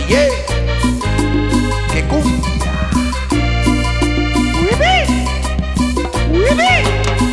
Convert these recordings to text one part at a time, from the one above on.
DJ, que cumbia. ¡Uibi! ¡Uibi!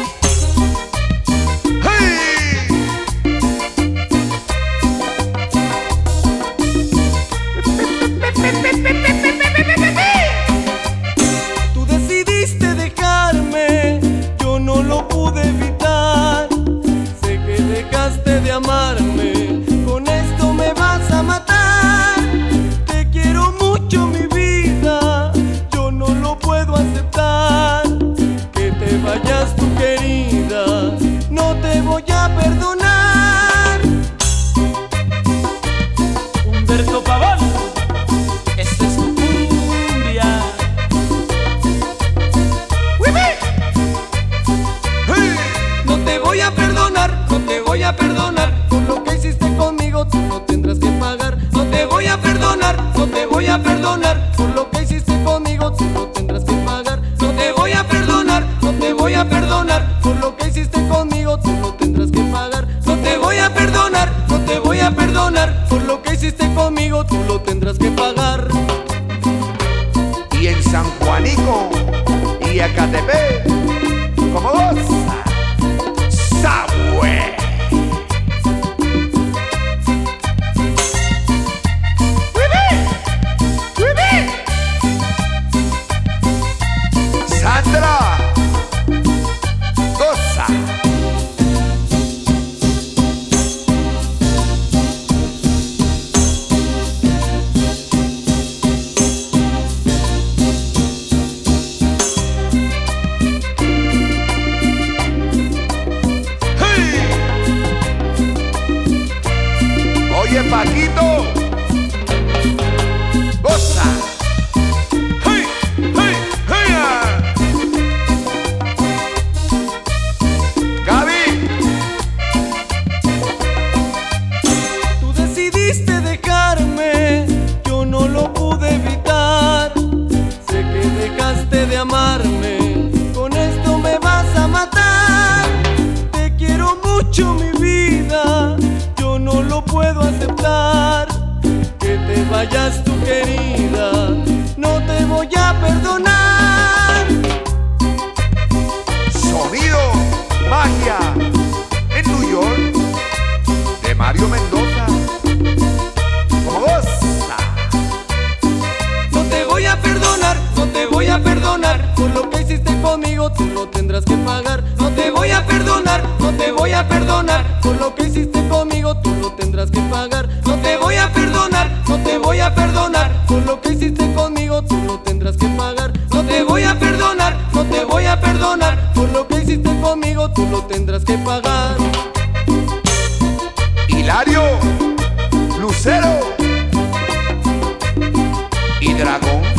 Tú decidiste dejarme, yo no lo pude evitar. Sé que dejaste de amarme, con esto me vas a matar. Te quiero mucho, mi vida, yo no lo puedo aceptar. Que te vayas tu querida, no te voy a perdonar. Humberto Pavón, esta es tu cumbia. No te voy a perdonar, no te voy a perdonar. Por lo que hiciste conmigo tú no tendrás que pagar. No te voy a perdonar, no te voy a perdonar. Por lo que hiciste conmigo tú no tendrás que pagar. No te voy a perdonar, no te voy a perdonar. Por lo que hiciste conmigo tú no tendrás que pagar. No te voy a perdonar, no te voy a perdonar. Por lo que hiciste conmigo tú lo tendrás que pagar. Y en San Juanico y Ecatepec, como goza Sabue. Sandra, goza. Oye, Paquito, goza. Hey, hey, hey, ah. Gaby, Tú decidiste dejarme, yo no lo pude evitar. Sé que dejaste de amarme, con esto me vas a matar. Te quiero mucho, mi vida, yo no lo puedo aceptar. Que te vayas tu querida, no te voy a perdonar. sonido, magia, en New York, de Mario Mendoza, como goza. No te voy a perdonar, no te voy a perdonar. Por lo que hiciste conmigo tú lo tendrás que pagar. No te voy a perdonar, no te voy a perdonar. Por lo que hiciste conmigo tú lo tendrás que pagar. No te voy a perdonar, no te voy a perdonar. Por lo que hiciste conmigo tú lo tendrás que pagar. No te voy a perdonar, no te voy a perdonar. Por lo que hiciste conmigo tú lo tendrás que pagar. Hilario, Lucero y Dragón.